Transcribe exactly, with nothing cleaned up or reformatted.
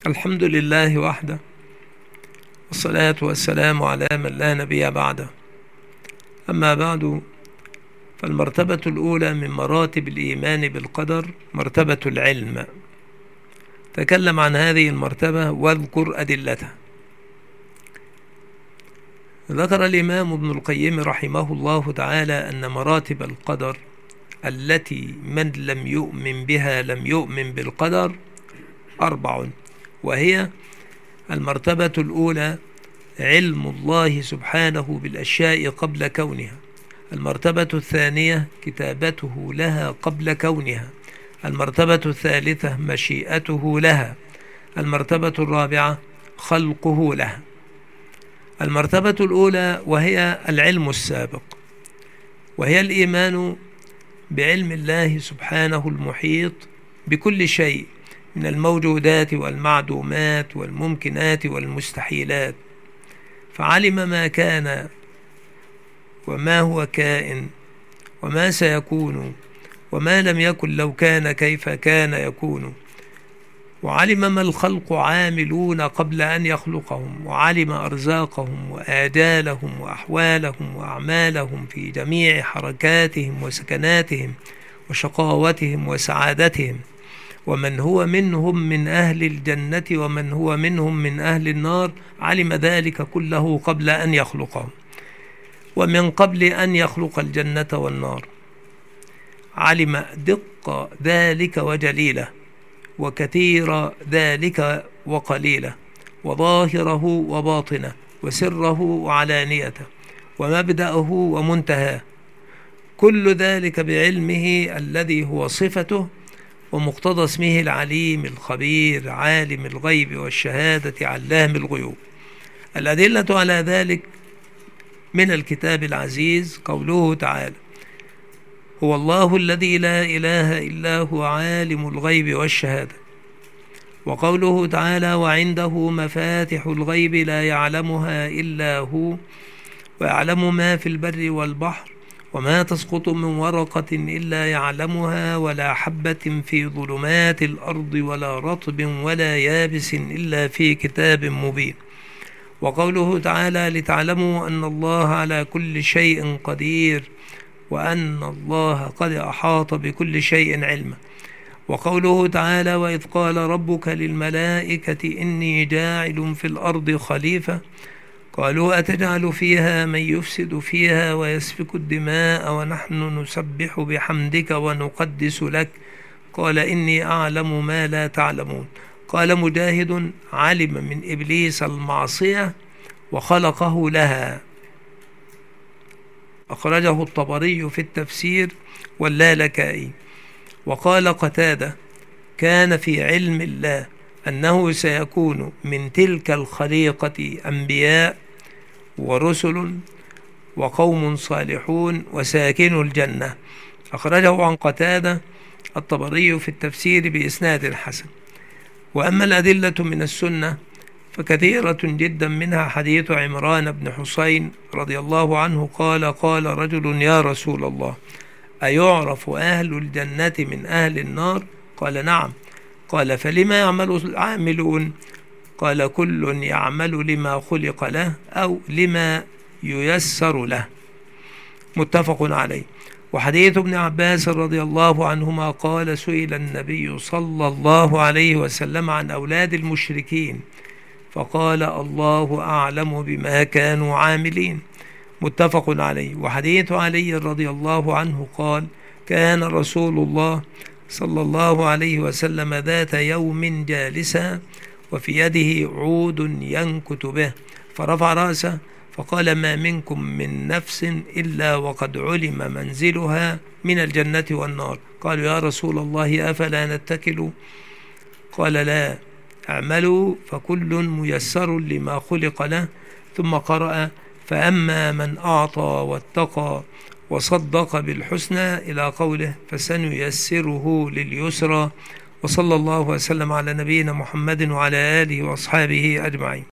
الحمد لله وحده، والصلاة والسلام على من لا نبي بعده. أما بعد، فالمرتبة الأولى من مراتب الإيمان بالقدر مرتبة العلم. تكلم عن هذه المرتبة واذكر أدلتها. ذكر الإمام ابن القيم رحمه الله تعالى أن مراتب القدر التي من لم يؤمن بها لم يؤمن بالقدر أربع، وهي: المرتبة الأولى علم الله سبحانه بالأشياء قبل كونها. المرتبة الثانية كتابته لها قبل كونها. المرتبة الثالثة مشيئته لها. المرتبة الرابعة خلقه لها. المرتبة الأولى وهي العلم السابق، وهي الإيمان بعلم الله سبحانه المحيط بكل شيء من الموجودات والمعدومات والممكنات والمستحيلات، فعلم ما كان وما هو كائن وما سيكون وما لم يكن لو كان كيف كان يكون، وعلم ما الخلق عاملون قبل أن يخلقهم، وعلم أرزاقهم وآجالهم وأحوالهم وأعمالهم في جميع حركاتهم وسكناتهم وشقاوتهم وسعادتهم، ومن هو منهم من أهل الجنة ومن هو منهم من أهل النار، علم ذلك كله قبل أن يخلقهم. ومن قبل أن يخلق الجنة والنار علم دق ذلك وجليله، وكثير ذلك وقليله، وظاهره وباطنه، وسره وعلانيته، ومبدأه ومنتهاه، كل ذلك بعلمه الذي هو صفته ومقتضى اسمه العليم الخبير عالم الغيب والشهادة علام الغيوب. الأدلة على ذلك من الكتاب العزيز قوله تعالى: هو الله الذي لا إله إلا هو عالم الغيب والشهادة. وقوله تعالى: وعنده مفاتح الغيب لا يعلمها إلا هو ويعلم ما في البر والبحر وما تسقط من ورقة إلا يعلمها ولا حبة في ظلمات الأرض ولا رطب ولا يابس إلا في كتاب مبين. وقوله تعالى: لتعلموا أن الله على كل شيء قدير وأن الله قد أحاط بكل شيء علما. وقوله تعالى: وإذ قال ربك للملائكة إني جاعل في الأرض خليفة قالوا أتجعل فيها من يفسد فيها ويسفك الدماء ونحن نسبح بحمدك ونقدس لك قال إني أعلم ما لا تعلمون. قال مجاهد: علم من إبليس المعصية وخلقه لها. أخرجه الطبري في التفسير واللالكائي. وقال قتادة: كان في علم الله أنه سيكون من تلك الخليقة أنبياء ورسل وقوم صالحون وساكن الجنة. أخرجه عن قتادة الطبري في التفسير بإسناد حسن. وأما الأدلة من السنة فكثيرة جدا، منها حديث عمران بن حسين رضي الله عنه قال: قال رجل: يا رسول الله، أيعرف أهل الجنة من أهل النار؟ قال: نعم. قال: فلما يعمل العاملون؟ قال: كل يعمل لما خلق له أو لما ييسر له. متفق عليه. وحديث ابن عباس رضي الله عنهما قال: سئل النبي صلى الله عليه وسلم عن أولاد المشركين فقال: الله أعلم بما كانوا عاملين. متفق عليه. وحديث علي رضي الله عنه قال: كان رسول الله صلى الله عليه وسلم ذات يوم جالسا وفي يده عود ينكت به، فرفع رأسه فقال: ما منكم من نفس إلا وقد علم منزلها من الجنة والنار. قالوا: يا رسول الله أفلا نتكل؟ قال: لا، اعملوا فكل ميسر لما خلق له. ثم قرأ: فأما من أعطى واتقى وصدق بالحسنى إلى قوله فسنيسره لليسرى. وصلى الله وسلم على نبينا محمد وعلى آله وأصحابه أجمعين.